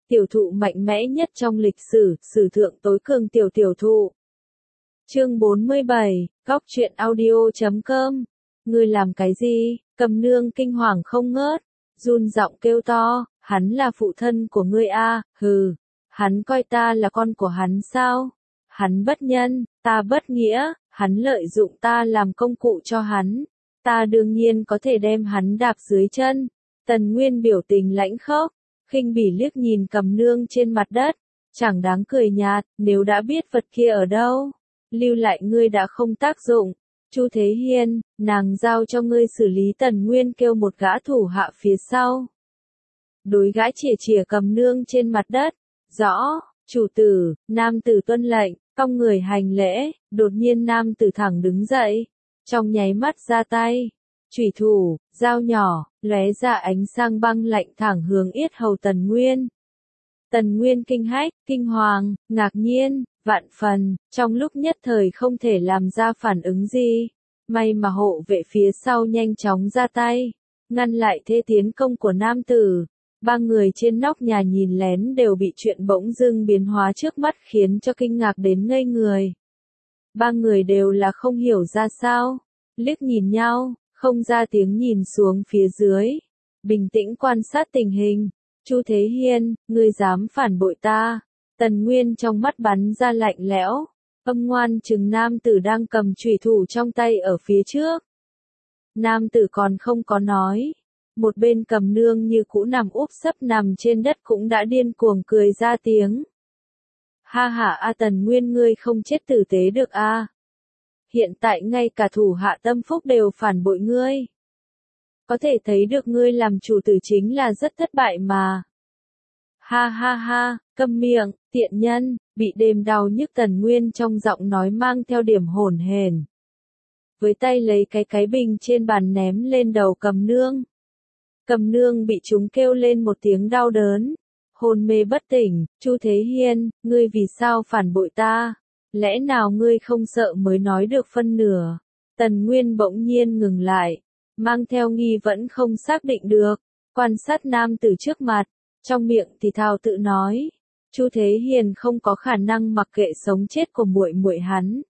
tiểu thụ mạnh mẽ nhất trong lịch sử, sử thượng tối cường tiểu thụ. Chương 47, góc truyện audio.com. Ngươi làm cái gì? Cầm Nương kinh hoàng không ngớt, run giọng kêu to, hắn là phụ thân của ngươi a, hừ, hắn coi ta là con của hắn sao? Hắn bất nhân, ta bất nghĩa, hắn lợi dụng ta làm công cụ cho hắn, ta đương nhiên có thể đem hắn đạp dưới chân. Tần Nguyên biểu tình lãnh khốc, khinh bỉ liếc nhìn Cầm Nương trên mặt đất, chẳng đáng cười nhạt, nếu đã biết vật kia ở đâu, lưu lại ngươi đã không tác dụng. Chu Thế Hiên, nàng giao cho ngươi xử lý. Tần Nguyên kêu một gã thủ hạ phía sau. Đối gã chìa Cầm Nương trên mặt đất, rõ, chủ tử, nam tử tuân lệnh, cong người hành lễ, đột nhiên nam tử thẳng đứng dậy, trong nháy mắt ra tay, chủy thủ, dao nhỏ, lóe ra ánh sang băng lạnh thẳng hướng yết hầu Tần Nguyên. Tần Nguyên kinh hách, kinh hoàng, ngạc nhiên, vạn phần, trong lúc nhất thời không thể làm ra phản ứng gì. May mà hộ vệ phía sau nhanh chóng ra tay, ngăn lại thế tiến công của nam tử. Ba người trên nóc nhà nhìn lén đều bị chuyện bỗng dưng biến hóa trước mắt khiến cho kinh ngạc đến ngây người. Ba người đều là không hiểu ra sao, liếc nhìn nhau, không ra tiếng nhìn xuống phía dưới, bình tĩnh quan sát tình hình. Chu Thế Hiên, ngươi dám phản bội ta? Tần Nguyên trong mắt bắn ra lạnh lẽo, âm ngoan trừng nam tử đang cầm chủy thủ trong tay ở phía trước. Nam tử còn không có nói, một bên Cầm Nương như cũ nằm úp sấp nằm trên đất cũng đã điên cuồng cười ra tiếng. Ha ha a, Tần Nguyên ngươi không chết tử tế được a. Hiện tại ngay cả thủ hạ tâm phúc đều phản bội ngươi. Có thể thấy được ngươi làm chủ tử chính là rất thất bại mà. Ha ha ha, câm miệng, tiện nhân, bị đêm đau nhức. Tần Nguyên trong giọng nói mang theo điểm hổn hển. Với tay lấy cái bình trên bàn ném lên đầu Cầm Nương. Cầm Nương bị chúng kêu lên một tiếng đau đớn, hôn mê bất tỉnh. Chu Thế Hiên, ngươi vì sao phản bội ta? Lẽ nào ngươi không sợ mới nói được phân nửa? Tần Nguyên bỗng nhiên ngừng lại, mang theo nghi vẫn không xác định được, quan sát nam tử trước mặt, trong miệng thì thào tự nói, Chu Thế Hiên không có khả năng mặc kệ sống chết của muội muội hắn.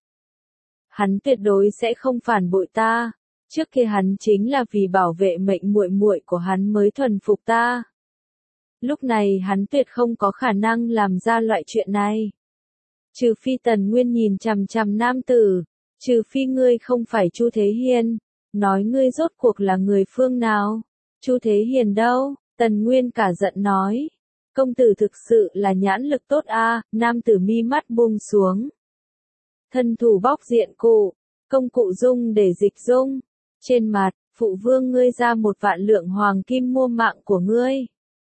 Hắn tuyệt đối sẽ không phản bội ta. Trước kia hắn chính là vì bảo vệ mệnh muội muội của hắn mới thuần phục ta. Lúc này hắn tuyệt không có khả năng làm ra loại chuyện này. Trừ phi. Tần Nguyên nhìn chằm chằm nam tử, trừ phi ngươi không phải Chu Thế Hiên, nói ngươi rốt cuộc là người phương nào? Chu Thế Hiền đâu? Tần Nguyên cả giận nói. Công tử thực sự là nhãn lực tốt a. Nam tử mi mắt buông xuống. Thân thủ bóc diện cụ, công cụ dung để dịch dung. Trên mặt, phụ vương ngươi ra 1.000.000 lượng hoàng kim mua mạng của ngươi.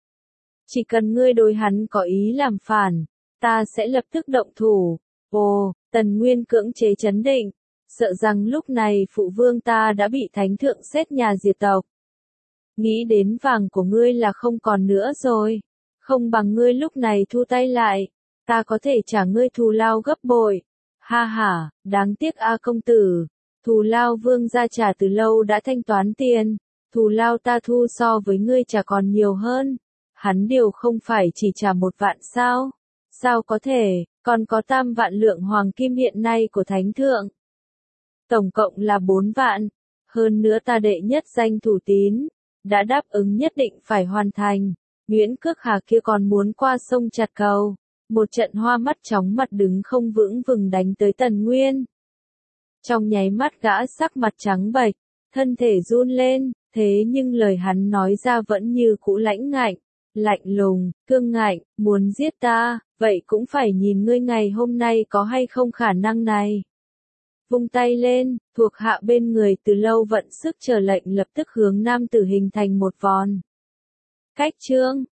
Chỉ cần ngươi đối hắn có ý làm phản, ta sẽ lập tức động thủ. Ồ, Tần Nguyên cưỡng chế chấn định, sợ rằng lúc này phụ vương ta đã bị thánh thượng xét nhà diệt tộc. Nghĩ đến vàng của ngươi là không còn nữa rồi, không bằng ngươi lúc này thu tay lại, ta có thể trả ngươi thù lao gấp bội. Ha ha, đáng tiếc a công tử. Thù lao vương gia trả từ lâu đã thanh toán tiền, thù lao ta thu so với ngươi trả còn nhiều hơn. Hắn điều không phải chỉ trả 1.000.000 sao? Sao có thể, còn có 3.000.000 lượng hoàng kim hiện nay của thánh thượng. Tổng cộng là 4.000.000, hơn nữa ta đệ nhất danh thủ tín, đã đáp ứng nhất định phải hoàn thành. Nguyễn Cước Hà kia còn muốn qua sông chặt cầu, một trận hoa mắt chóng mặt đứng không vững vừng đánh tới Tần Nguyên. Trong nháy mắt gã sắc mặt trắng bệch, thân thể run lên, thế nhưng lời hắn nói ra vẫn như cũ lãnh ngạnh, lạnh lùng, cương ngạnh, muốn giết ta, vậy cũng phải nhìn ngươi ngày hôm nay có hay không khả năng này. Vung tay lên, thuộc hạ bên người từ lâu vận sức chờ lệnh lập tức hướng nam tử hình thành một vòn. Cách chương